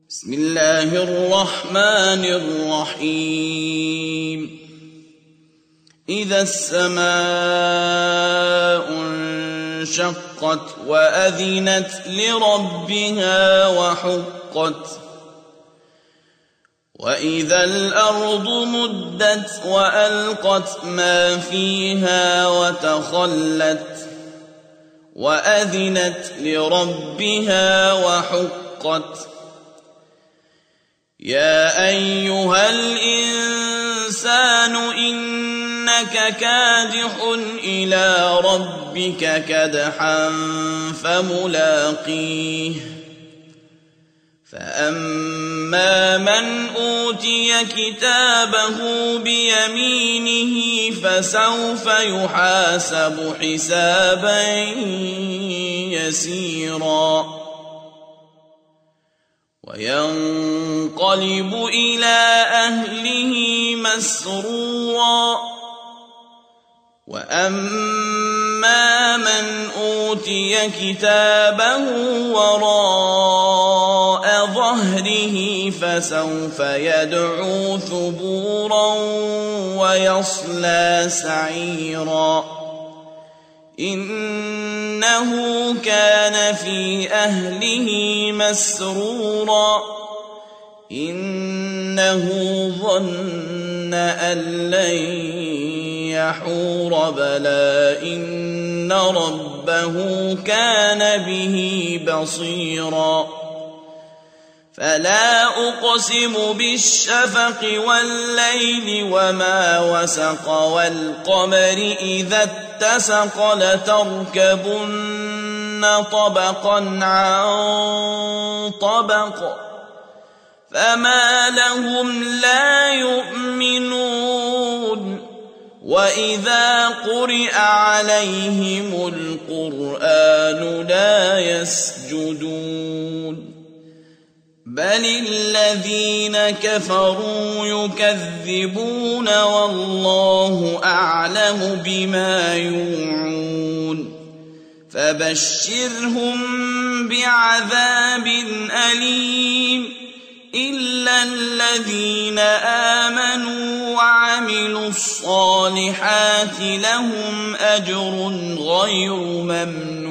بسم الله الرحمن الرحيم إذا السماء انشقت وأذنت لربها وحقت وإذا الأرض مدت وألقت ما فيها وتخلت وأذنت لربها وحقت يا أيها الإنسان إنك كادح إلى ربك كدحا فملاقيه فأما من أوتي كتابه بيمينه فسوف يحاسب حسابا يسيرا وينقلب إلى أهله مسرورا وأما من أوتي كتابه وراء ظهره فسوف يدعو ثبورا ويصلى سعيرا إنه كان في أهله مسرورا إنه ظن أن لن يحور بلى إن ربه كان به بصيرا فلا أقسم بالشفق والليل وما وسق والقمر إذا اتسق لتركبن طبقا عن طبق فما لهم لا يؤمنون وإذا قرئ عليهم القرآن لا يسجدون بل الذين كفروا يكذبون والله أعلم بما يوعون فبشرهم بعذاب أليم إلا الذين آمنوا وعملوا الصالحات لهم أجر غير ممنون